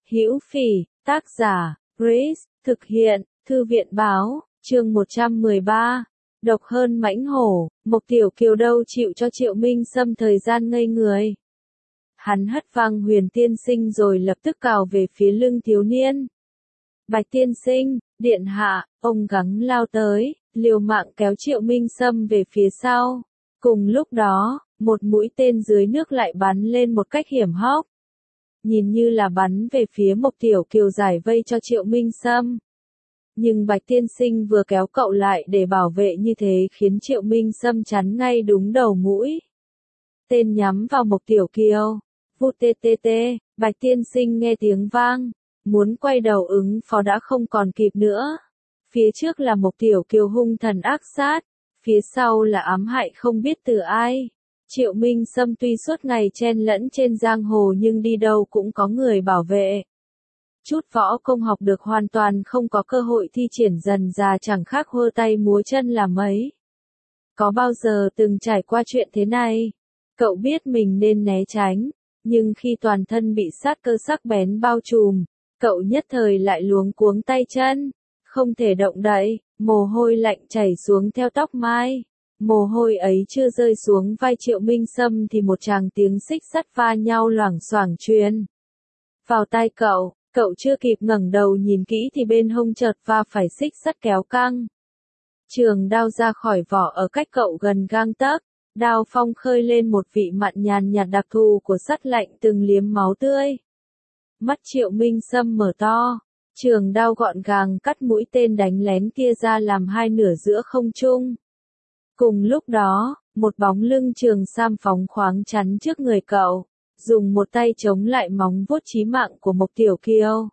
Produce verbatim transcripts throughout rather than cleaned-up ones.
Hữu Phỉ, tác giả, Grace, thực hiện, Thư viện báo, chương một trăm mười ba. Độc hơn mãnh hổ, Mộc Tiểu Kiều đâu chịu cho Triệu Minh Sâm thời gian ngây người. Hắn hất văng Huyền tiên sinh rồi lập tức cào về phía lưng thiếu niên. Bạch tiên sinh, điện hạ, ông gắng lao tới, liều mạng kéo Triệu Minh Sâm về phía sau. Cùng lúc đó, một mũi tên dưới nước lại bắn lên một cách hiểm hóc. Nhìn như là bắn về phía Mộc Tiểu Kiều giải vây cho Triệu Minh Sâm. Nhưng Bạch tiên sinh vừa kéo cậu lại để bảo vệ như thế khiến Triệu Minh Sâm chắn ngay đúng đầu mũi. Tên nhắm vào Mộc Tiểu Kiều. Vút tê tê tê, Bạch tiên sinh nghe tiếng vang. Muốn quay đầu ứng phó đã không còn kịp nữa. Phía trước là Mộc Tiểu Kiều hung thần ác sát. Phía sau là ám hại không biết từ ai. Triệu Minh Sâm tuy suốt ngày chen lẫn trên giang hồ nhưng đi đâu cũng có người bảo vệ. Chút võ công học được hoàn toàn không có cơ hội thi triển, dần già chẳng khác hơ tay múa chân là mấy. Có bao giờ từng trải qua chuyện thế này? Cậu biết mình nên né tránh, nhưng khi toàn thân bị sát cơ sắc bén bao trùm, cậu nhất thời lại luống cuống tay chân, không thể động đậy, mồ hôi lạnh chảy xuống theo tóc mai. Mồ hôi ấy chưa rơi xuống vai Triệu Minh Sâm thì một tràng tiếng xích sắt va nhau loảng xoảng truyền vào tai cậu. Cậu chưa kịp ngẩng đầu nhìn kỹ thì bên hông chợt va phải xích sắt kéo căng. Trường đao ra khỏi vỏ ở cách cậu gần gang tấc. Đao phong khơi lên một vị mặn nhàn nhạt đặc thù của sắt lạnh từng liếm máu tươi. Mắt Triệu Minh Sâm mở to. Trường đao gọn gàng cắt mũi tên đánh lén kia ra làm hai nửa giữa không trung. Cùng lúc đó, một bóng lưng trường sam phóng khoáng chắn trước người cậu, dùng một tay chống lại móng vuốt chí mạng của Mộc Tiểu Kiều.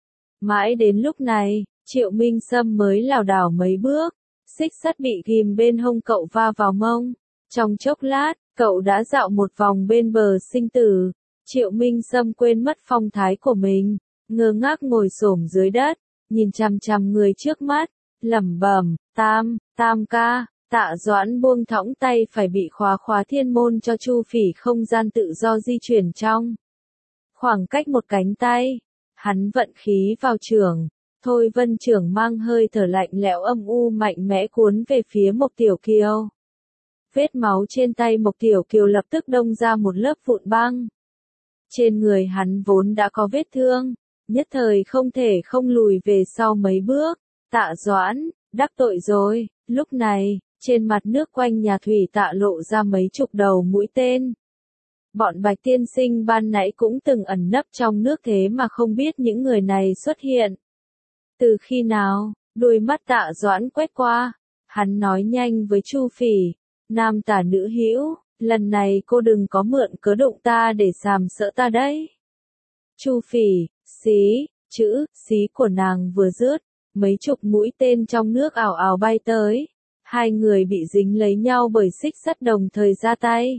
Mãi đến lúc này, Triệu Minh Sâm mới lảo đảo mấy bước, xích sắt bị ghim bên hông cậu va vào mông. Trong chốc lát, cậu đã dạo một vòng bên bờ sinh tử. Triệu Minh Sâm quên mất phong thái của mình, ngơ ngác ngồi xổm dưới đất, nhìn chằm chằm người trước mắt, lẩm bẩm, tam, tam ca. Tạ Doãn buông thõng tay phải bị khóa khóa thiên môn cho Chu Phỉ không gian tự do di chuyển trong khoảng cách một cánh tay. Hắn vận khí vào chưởng, Thôi Vân chưởng mang hơi thở lạnh lẽo âm u mạnh mẽ cuốn về phía Mộc Tiểu Kiều. Vết máu trên tay Mộc Tiểu Kiều lập tức đông ra một lớp vụn băng. Trên người hắn vốn đã có vết thương, nhất thời không thể không lùi về sau mấy bước. Tạ Doãn, đắc tội rồi. Lúc này, trên mặt nước quanh nhà thủy tạ lộ ra mấy chục đầu mũi tên. Bọn Bạch tiên sinh ban nãy cũng từng ẩn nấp trong nước thế mà không biết những người này xuất hiện. Từ khi nào? Đôi mắt Tạ Doãn quét qua. Hắn nói nhanh với Chu Phỉ. Nam tả nữ hữu, lần này cô đừng có mượn cớ đụng ta để sàm sỡ ta đấy. Chu Phỉ, xí, chữ, xí của nàng vừa dứt, mấy chục mũi tên trong nước ảo ảo bay tới. Hai người bị dính lấy nhau bởi xích sắt đồng thời ra tay.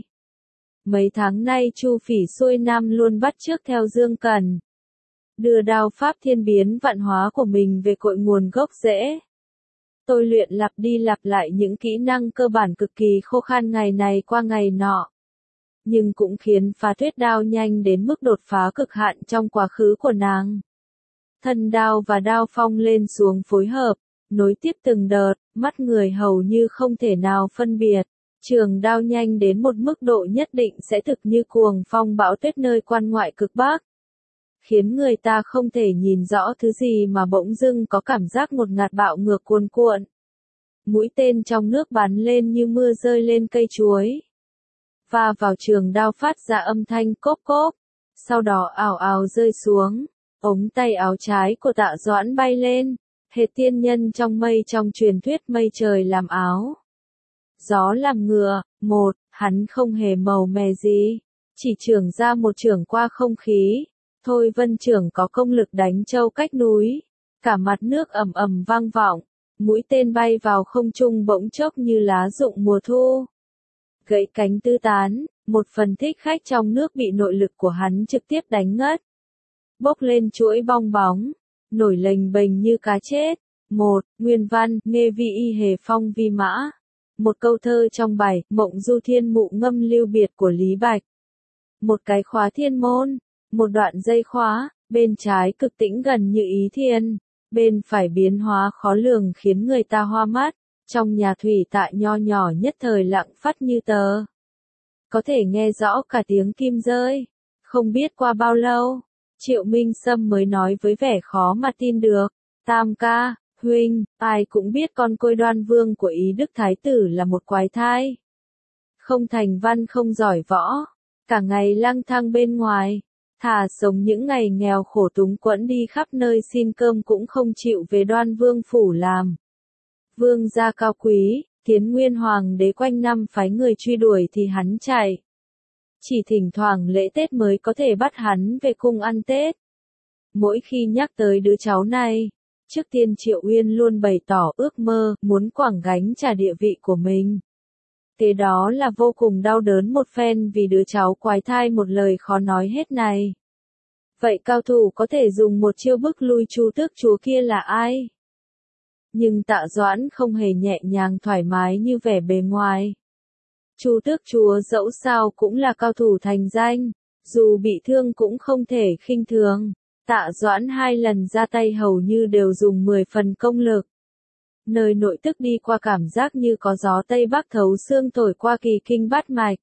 Mấy tháng nay Chu Phỉ xuôi nam luôn bắt chước theo Dương Cần. Đưa đao pháp thiên biến vạn hóa của mình về cội nguồn gốc rễ. Tôi luyện lặp đi lặp lại những kỹ năng cơ bản cực kỳ khô khan ngày này qua ngày nọ. Nhưng cũng khiến phá tuyết đao nhanh đến mức đột phá cực hạn trong quá khứ của nàng. Thân đao và đao phong lên xuống phối hợp, nối tiếp từng đợt, mắt người hầu như không thể nào phân biệt. Trường đao nhanh đến một mức độ nhất định sẽ thực như cuồng phong bão tuyết nơi quan ngoại cực Bắc. Khiến người ta không thể nhìn rõ thứ gì mà bỗng dưng có cảm giác ngột ngạt bạo ngược cuồn cuộn. Mũi tên trong nước bắn lên như mưa rơi lên cây chuối. Và vào trường đao phát ra âm thanh cốp cốp. Sau đó ào ào rơi xuống. Ống tay áo trái của Tạ Doãn bay lên. Hệt tiên nhân trong mây trong truyền thuyết mây trời làm áo. Gió làm ngựa. Một, hắn không hề màu mè gì. Chỉ chưởng ra một chưởng qua không khí. Thôi Vân chưởng có công lực đánh châu cách núi. Cả mặt nước ầm ầm vang vọng. Mũi tên bay vào không trung bỗng chốc như lá rụng mùa thu. Gãy cánh tứ tán, một phần thích khách trong nước bị nội lực của hắn trực tiếp đánh ngất. Bốc lên chuỗi bong bóng, nổi lềnh bềnh như cá chết. Một, nguyên văn, nghe vi y hề phong vi mã. Một câu thơ trong bài, Mộng du thiên mụ ngâm lưu biệt của Lý Bạch. Một cái khóa thiên môn. Một đoạn dây khóa, Bên trái cực tĩnh gần như ý thiên, bên phải biến hóa khó lường khiến người ta hoa mắt, trong nhà thủy tạ nho nhỏ nhất thời lặng phắt như tờ. Có thể nghe rõ cả tiếng kim rơi. Không biết qua bao lâu, Triệu Minh Sâm mới nói với vẻ khó mà tin được, Tam ca, huynh, ai cũng biết con Côi Đoan Vương của Ý Đức Thái Tử là một quái thai. Không thành văn không giỏi võ, cả ngày lang thang bên ngoài, thà sống những ngày nghèo khổ túng quẫn đi khắp nơi xin cơm cũng không chịu về Đoan Vương phủ làm. Vương gia cao quý, Kiến Nguyên Hoàng đế quanh năm phái người truy đuổi thì hắn chạy. Chỉ thỉnh thoảng lễ Tết mới có thể bắt hắn về cung ăn Tết. Mỗi khi nhắc tới đứa cháu này, trước tiên Triệu Uyên luôn bày tỏ ước mơ, muốn quẳng gánh trả địa vị của mình. Thế đó là vô cùng đau đớn một phen vì đứa cháu quái thai một lời khó nói hết này. Vậy cao thủ có thể dùng một chiêu bức lui Chu Tước Chúa kia là ai? Nhưng Tạ Doãn không hề nhẹ nhàng thoải mái như vẻ bề ngoài. Chu Tước Chúa dẫu sao cũng là cao thủ thành danh, dù bị thương cũng không thể khinh thường. Tạ Doãn hai lần ra tay hầu như đều dùng mười phần công lực. Nơi nội tức đi qua cảm giác như có gió Tây Bắc thấu xương thổi qua kỳ kinh bát mạch.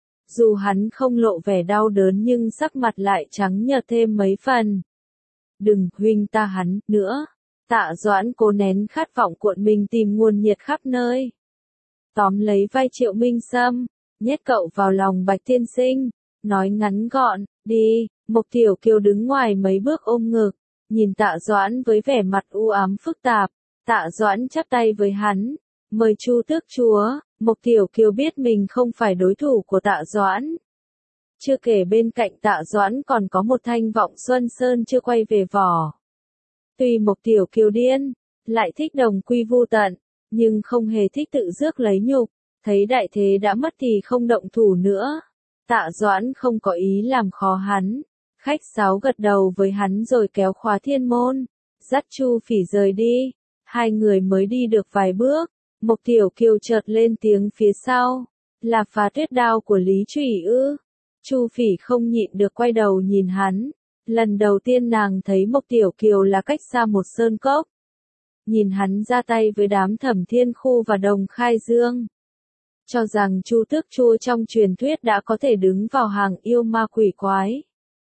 Dù hắn không lộ vẻ đau đớn nhưng sắc mặt lại trắng nhợt thêm mấy phần. Đừng huynh ta hắn nữa. Tạ Doãn cố nén khát vọng cuộn mình tìm nguồn nhiệt khắp nơi. Tóm lấy vai Triệu Minh Sâm, nhét cậu vào lòng Bạch Tiên Sinh, nói ngắn gọn, đi. Mộc Tiểu Kiều đứng ngoài mấy bước ôm ngực, nhìn Tạ Doãn với vẻ mặt u ám phức tạp. Tạ Doãn chắp tay với hắn, mời Chu Tước Chúa. Mộc Tiểu Kiều biết mình không phải đối thủ của Tạ Doãn. Chưa kể bên cạnh Tạ Doãn còn có một thanh vọng Xuân Sơn chưa quay về vỏ. Tuy Mộc Tiểu Kiều điên, lại thích đồng quy vu tận, nhưng không hề thích tự rước lấy nhục, thấy đại thế đã mất thì không động thủ nữa. Tạ Doãn không có ý làm khó hắn, khách sáo gật đầu với hắn rồi kéo khóa thiên môn, dắt Chu Phỉ rời đi. Hai người mới đi được vài bước, Mộc Tiểu Kiều chợt lên tiếng phía sau, là Phá Tuyết Đao của Lý Trùy ư? Chu Phỉ không nhịn được quay đầu nhìn hắn. Lần đầu tiên nàng thấy Mộc Tiểu Kiều là cách xa một sơn cốc. Nhìn hắn ra tay với đám Thẩm Thiên Khu và Đồng Khai Dương. Cho rằng Chu Tước Chúa trong truyền thuyết đã có thể đứng vào hàng yêu ma quỷ quái.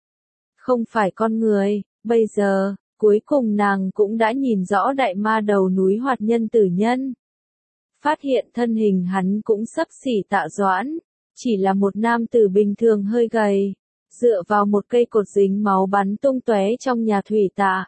Không phải con người, bây giờ, cuối cùng nàng cũng đã nhìn rõ đại ma đầu núi Hoạt Nhân Tử Nhân. Phát hiện thân hình hắn cũng xấp xỉ Tạ Doãn, chỉ là một nam tử bình thường hơi gầy. Dựa vào một cây cột dính máu bắn tung tóe trong nhà thủy tạ.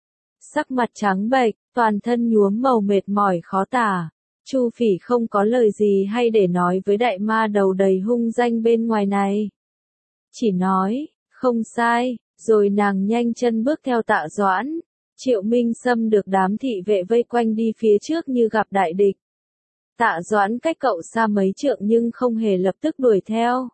Sắc mặt trắng bệch, toàn thân nhuốm màu mệt mỏi khó tả. Chu Phỉ không có lời gì hay để nói với đại ma đầu đầy hung danh bên ngoài này. Chỉ nói, không sai, rồi nàng nhanh chân bước theo Tạ Doãn. Triệu Minh Sâm được đám thị vệ vây quanh đi phía trước như gặp đại địch. Tạ Doãn cách cậu xa mấy trượng nhưng không hề lập tức đuổi theo.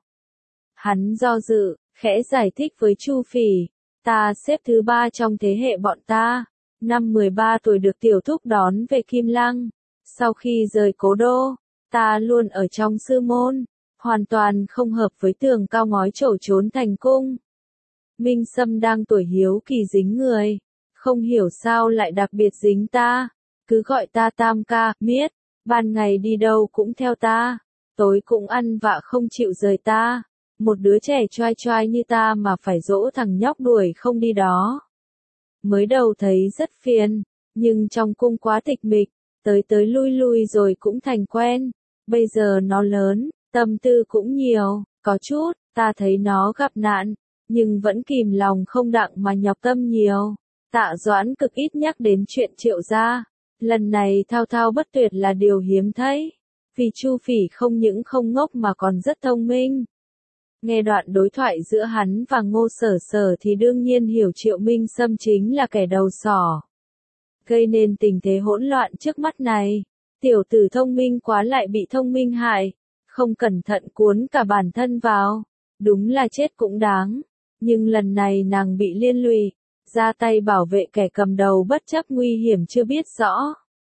Hắn do dự, khẽ giải thích với Chu Phỉ, ta xếp thứ ba trong thế hệ bọn ta, năm mười ba tuổi được tiểu thúc đón về Kim Lăng, sau khi rời cố đô, ta luôn ở trong sư môn, hoàn toàn không hợp với tường cao ngói trổ trốn thành cung. Minh Sâm đang tuổi hiếu kỳ dính người, không hiểu sao lại đặc biệt dính ta, cứ gọi ta Tam ca, miết, ban ngày đi đâu cũng theo ta, tối cũng ăn vạ không chịu rời ta. Một đứa trẻ choai choai như ta mà phải dỗ thằng nhóc đuổi không đi đó. Mới đầu thấy rất phiền, nhưng trong cung quá tịch mịch, tới tới lui lui rồi cũng thành quen. Bây giờ nó lớn, tâm tư cũng nhiều, có chút, ta thấy nó gặp nạn, nhưng vẫn kìm lòng không đặng mà nhọc tâm nhiều. Tạ Doãn cực ít nhắc đến chuyện Triệu gia, lần này thao thao bất tuyệt là điều hiếm thấy, vì Chu Phỉ không những không ngốc mà còn rất thông minh. Nghe đoạn đối thoại giữa hắn và Ngô Sở Sở thì đương nhiên hiểu Triệu Minh Sâm chính là kẻ đầu sỏ. Gây nên tình thế hỗn loạn trước mắt này, tiểu tử thông minh quá lại bị thông minh hại, không cẩn thận cuốn cả bản thân vào, đúng là chết cũng đáng, nhưng lần này nàng bị liên lụy, ra tay bảo vệ kẻ cầm đầu bất chấp nguy hiểm chưa biết rõ.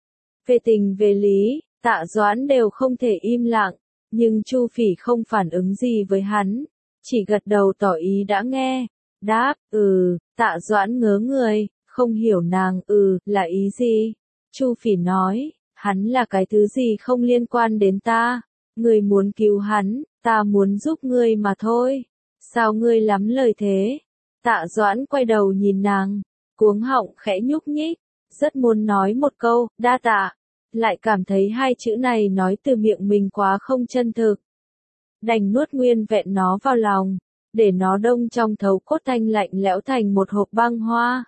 Về tình về lý, Tạ Doãn đều không thể im lặng. Nhưng Chu Phỉ không phản ứng gì với hắn, chỉ gật đầu tỏ ý đã nghe, Đáp, ừ, Tạ Doãn ngớ người, không hiểu nàng, ừ, là ý gì? Chu Phỉ nói, hắn là cái thứ gì không liên quan đến ta. Ngươi muốn cứu hắn, ta muốn giúp ngươi mà thôi. Sao ngươi lắm lời thế? Tạ Doãn quay đầu nhìn nàng, cuống họng khẽ nhúc nhích, rất muốn nói một câu, đa tạ, lại cảm thấy hai chữ này nói từ miệng mình quá không chân thực. Đành nuốt nguyên vẹn nó vào lòng, để nó đông trong thấu cốt thanh lạnh lẽo thành một hộp băng hoa.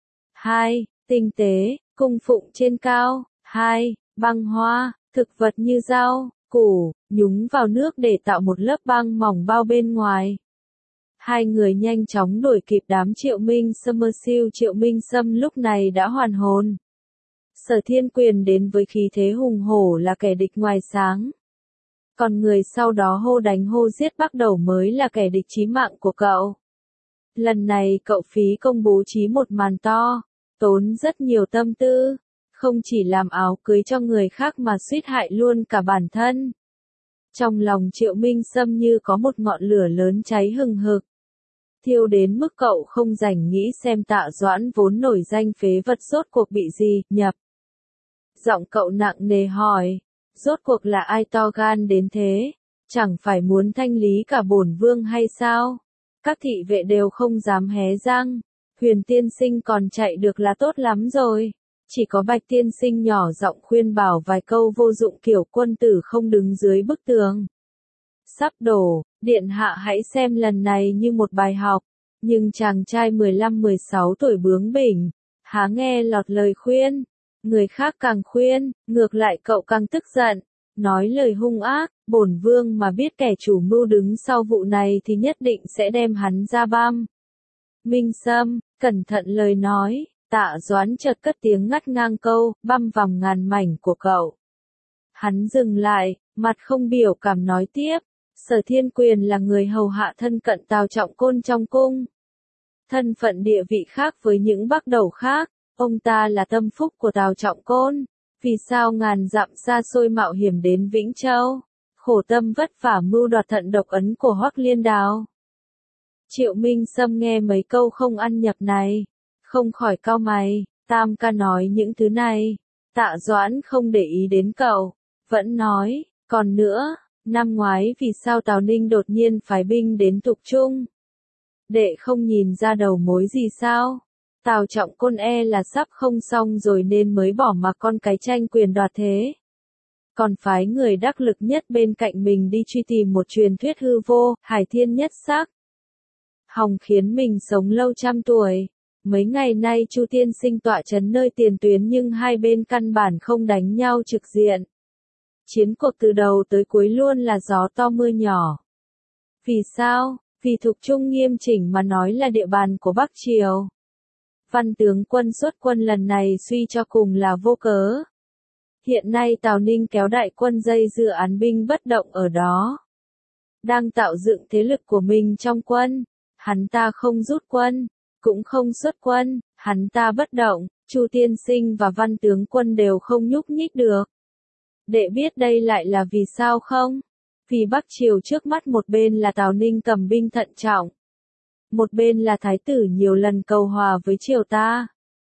Hai, tinh tế, cung phụng trên cao. Hai, băng hoa, thực vật như rau, củ, nhúng vào nước để tạo một lớp băng mỏng bao bên ngoài. Hai người nhanh chóng đuổi kịp đám Triệu Minh Sâm. Siêu Triệu Minh Sâm lúc này đã hoàn hồn. Sở Thiên Quyền đến với khí thế hùng hổ là kẻ địch ngoài sáng. Còn người sau đó hô đánh hô giết bắt đầu mới là kẻ địch chí mạng của cậu. Lần này cậu phí công bố trí một màn to, tốn rất nhiều tâm tư, không chỉ làm áo cưới cho người khác mà suýt hại luôn cả bản thân. Trong lòng Triệu Minh Sâm như có một ngọn lửa lớn cháy hừng hực, thiêu đến mức cậu không rảnh nghĩ xem Tạ Doãn vốn nổi danh phế vật rốt cuộc bị gì nhập. Giọng cậu nặng nề hỏi, rốt cuộc là ai to gan đến thế, chẳng phải muốn thanh lý cả bổn vương hay sao? Các thị vệ đều không dám hé răng, Huyền tiên sinh còn chạy được là tốt lắm rồi. Chỉ có Bạch tiên sinh nhỏ giọng khuyên bảo vài câu vô dụng kiểu quân tử không đứng dưới bức tường. Sắp đổ, điện hạ hãy xem lần này như một bài học. Nhưng chàng trai mười lăm mười sáu tuổi bướng bỉnh, há nghe lọt lời khuyên. Người khác càng khuyên, ngược lại cậu càng tức giận, nói lời hung ác, bổn vương mà biết kẻ chủ mưu đứng sau vụ này thì nhất định sẽ đem hắn ra băm. Minh Sâm, cẩn thận lời nói, Tạ Doãn chợt cất tiếng ngắt ngang câu, băm vòng ngàn mảnh của cậu. Hắn dừng lại, mặt không biểu cảm nói tiếp, Sở Thiên Quyền là người hầu hạ thân cận Tào Trọng Côn trong cung. Thân phận địa vị khác với những bắc đầu khác, ông ta là tâm phúc của Tào Trọng Côn. Vì sao ngàn dặm xa xôi mạo hiểm đến Vĩnh Châu, khổ tâm vất vả mưu đoạt thận độc ấn của Hoắc Liên Đào. Triệu Minh Sâm nghe mấy câu không ăn nhập này, không khỏi cau mày, Tam ca nói những thứ này, Tạ Doãn không để ý đến cậu, vẫn nói, còn nữa, năm ngoái vì sao Tào Ninh đột nhiên phái binh đến Tục Trung? Đệ không nhìn ra đầu mối gì sao? Tào Trọng Côn e là sắp không xong rồi nên mới bỏ mặc con cái tranh quyền đoạt thế. Còn phái người đắc lực nhất bên cạnh mình đi truy tìm một truyền thuyết hư vô, hải thiên nhất sắc. Hòng khiến mình sống lâu trăm tuổi. Mấy ngày nay Chu tiên sinh tọa trấn nơi tiền tuyến nhưng hai bên căn bản không đánh nhau trực diện. Chiến cuộc từ đầu tới cuối luôn là gió to mưa nhỏ. Vì sao? Vì Thục Trung nghiêm chỉnh mà nói là địa bàn của Bắc Triều. Văn tướng quân xuất quân lần này suy cho cùng là vô cớ. Hiện nay Tào Ninh kéo đại quân dây dưa án binh bất động ở đó. Đang tạo dựng thế lực của mình trong quân. Hắn ta không rút quân, cũng không xuất quân, hắn ta bất động, Chu tiên sinh và văn tướng quân đều không nhúc nhích được. Đệ biết đây lại là vì sao không? Vì Bắc Triều trước mắt một bên là Tào Ninh cầm binh thận trọng. Một bên là thái tử nhiều lần cầu hòa với triều ta.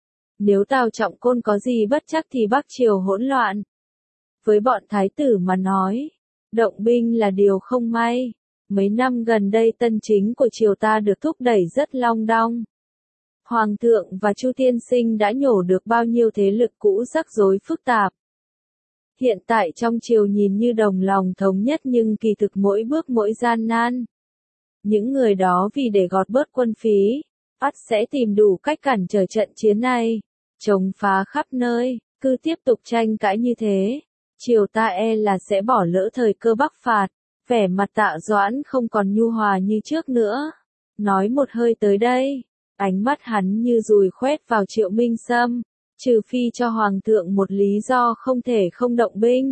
Nếu Tào Trọng Côn có gì bất chắc thì Bắc Triều hỗn loạn. Với bọn thái tử mà nói, động binh là điều không may. Mấy năm gần đây tân chính của triều ta được thúc đẩy rất long đong. Hoàng thượng và Chu tiên sinh đã nhổ được bao nhiêu thế lực cũ rắc rối phức tạp. Hiện tại trong triều nhìn như đồng lòng thống nhất nhưng kỳ thực mỗi bước mỗi gian nan. Những người đó vì để gọt bớt quân phí, ắt sẽ tìm đủ cách cản trở trận chiến này, chống phá khắp nơi, cứ tiếp tục tranh cãi như thế. Triều ta e là sẽ bỏ lỡ thời cơ bắc phạt, vẻ mặt Tạ Doãn không còn nhu hòa như trước nữa. Nói một hơi tới đây, ánh mắt hắn như dùi khoét vào Triệu Minh Sâm, trừ phi cho Hoàng thượng một lý do không thể không động binh.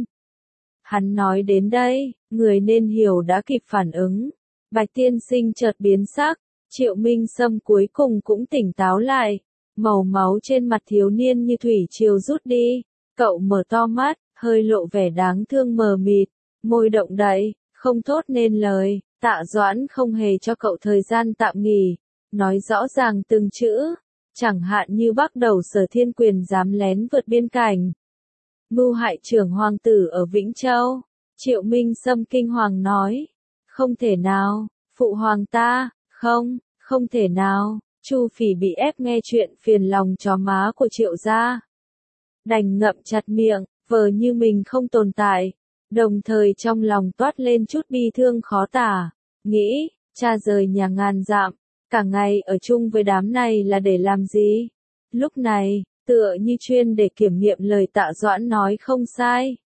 Hắn nói đến đây, người nên hiểu đã kịp phản ứng. Bạch tiên sinh chợt biến sắc, Triệu Minh Sâm cuối cùng cũng tỉnh táo lại. Màu máu trên mặt thiếu niên như thủy triều rút đi, cậu mở to mắt, hơi lộ vẻ đáng thương mờ mịt, môi động đậy, không thốt nên lời. Tạ Doãn không hề cho cậu thời gian tạm nghỉ, nói rõ ràng từng chữ, chẳng hạn như bắt đầu Sở Thiên Quyền dám lén vượt biên cảnh, mưu hại trưởng hoàng tử ở Vĩnh Châu. Triệu Minh Sâm kinh hoàng nói, không thể nào, phụ hoàng ta, không, không thể nào. Chu Phỉ bị ép nghe chuyện phiền lòng chó má của Triệu gia, đành ngậm chặt miệng, vờ như mình không tồn tại, đồng thời trong lòng toát lên chút bi thương khó tả, nghĩ, cha rời nhà ngàn dặm, cả ngày ở chung với đám này là để làm gì? Lúc này, tựa như chuyên để kiểm nghiệm lời Tạ Doãn nói không sai.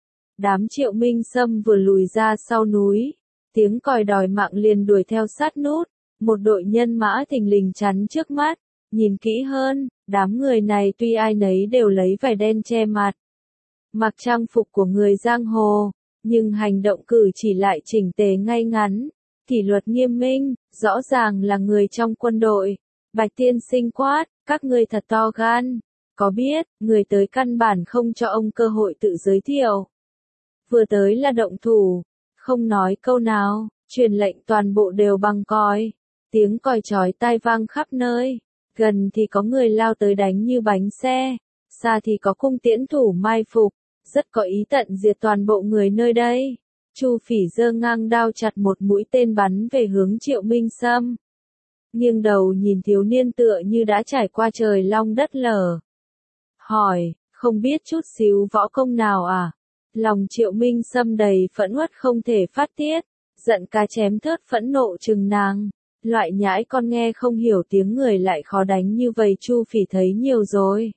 Đám Triệu Minh Sâm vừa lùi ra sau núi, tiếng còi đòi mạng liền đuổi theo sát nút, một đội nhân mã thình lình chắn trước mắt, nhìn kỹ hơn, đám người này tuy ai nấy đều lấy vải đen che mặt, mặc trang phục của người giang hồ, nhưng hành động cử chỉ lại chỉnh tề ngay ngắn, kỷ luật nghiêm minh, rõ ràng là người trong quân đội. Bạch tiên sinh quát, các ngươi thật to gan, có biết, người tới căn bản không cho ông cơ hội tự giới thiệu. Vừa tới là động thủ, không nói câu nào, truyền lệnh toàn bộ đều bằng còi, tiếng còi chói tai vang khắp nơi, gần thì có người lao tới đánh như bánh xe, xa thì có cung tiễn thủ mai phục, rất có ý tận diệt toàn bộ người nơi đây. Chu Phỉ giơ ngang đao chặt một mũi tên bắn về hướng Triệu Minh Sâm. Nghiêng đầu nhìn thiếu niên tựa như đã trải qua trời long đất lở. Hỏi, không biết chút xíu võ công nào à? Lòng Triệu Minh Sâm đầy phẫn uất không thể phát tiết, giận cá chém thớt phẫn nộ trừng nàng. Loại nhãi con nghe không hiểu tiếng người lại khó đánh như vậy Chu Phỉ thấy nhiều rồi.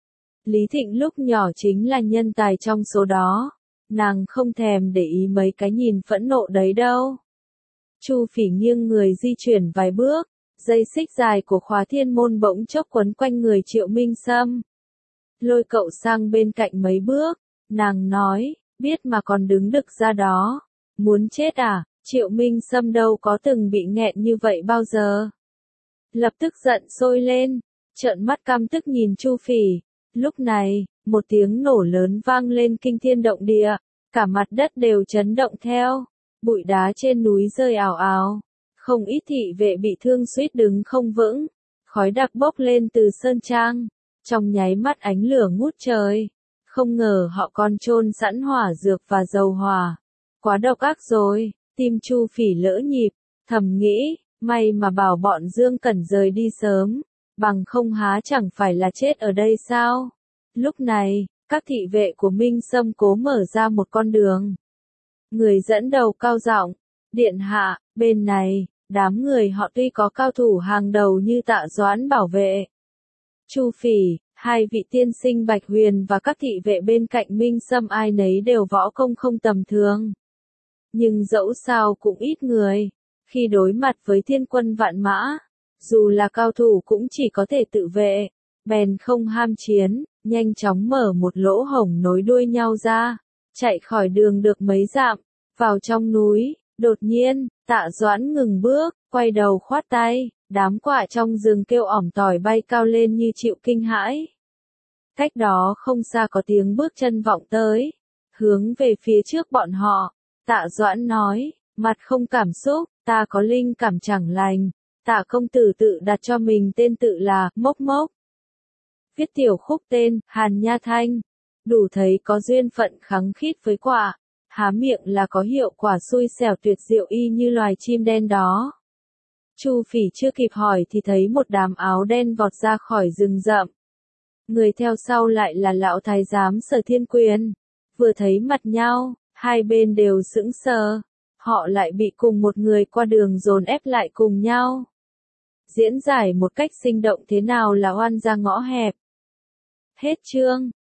Lý Thịnh lúc nhỏ chính là nhân tài trong số đó. Nàng không thèm để ý mấy cái nhìn phẫn nộ đấy đâu. Chu Phỉ nghiêng người di chuyển vài bước, dây xích dài của khóa thiên môn bỗng chốc quấn quanh người Triệu Minh Sâm. Lôi cậu sang bên cạnh mấy bước, nàng nói, biết mà còn đứng đực ra đó. Muốn chết à? Triệu Minh Sâm đâu có từng bị nghẹn như vậy bao giờ. Lập tức giận sôi lên, trợn mắt căm tức nhìn Chu Phỉ. Lúc này, một tiếng nổ lớn vang lên kinh thiên động địa, cả mặt đất đều chấn động theo, bụi đá trên núi rơi ào ào, không ít thị vệ bị thương suýt đứng không vững, khói đặc bốc lên từ sơn trang, trong nháy mắt ánh lửa ngút trời, không ngờ họ còn chôn sẵn hỏa dược và dầu hỏa, quá độc ác rồi, tim Chu Phỉ lỡ nhịp, thầm nghĩ, may mà bảo bọn Dương Cẩn rời đi sớm, bằng không há chẳng phải là chết ở đây sao? Lúc này, các thị vệ của Minh Sâm cố mở ra một con đường. Người dẫn đầu cao giọng, điện hạ, bên này, đám người họ tuy có cao thủ hàng đầu như Tạ Doãn bảo vệ. Chu Phỉ, hai vị tiên sinh Bạch Huyền và các thị vệ bên cạnh Minh Sâm ai nấy đều võ công không tầm thường. Nhưng dẫu sao cũng ít người, khi đối mặt với thiên quân vạn mã, dù là cao thủ cũng chỉ có thể tự vệ, bèn không ham chiến, nhanh chóng mở một lỗ hổng nối đuôi nhau ra, chạy khỏi đường được mấy dặm, vào trong núi, đột nhiên, Tạ Doãn ngừng bước, quay đầu khoát tay, đám quạ trong rừng kêu ỏm tỏi bay cao lên như chịu kinh hãi. Cách đó không xa có tiếng bước chân vọng tới, hướng về phía trước bọn họ, Tạ Doãn nói, mặt không cảm xúc, ta có linh cảm chẳng lành, Tạ công tử tự đặt cho mình tên tự là Mốc Mốc. Viết tiểu khúc tên Hàn Nha Thanh, đủ thấy có duyên phận khắng khít với quả, há miệng là có hiệu quả xui xẻo tuyệt diệu y như loài chim đen đó. Chu Phỉ chưa kịp hỏi thì thấy một đám áo đen vọt ra khỏi rừng rậm. Người theo sau lại là lão thái giám Sở Thiên Quyền. Vừa thấy mặt nhau, hai bên đều sững sờ. Họ lại bị cùng một người qua đường dồn ép lại cùng nhau. Diễn giải một cách sinh động thế nào là oan ra ngõ hẹp. Hết chương.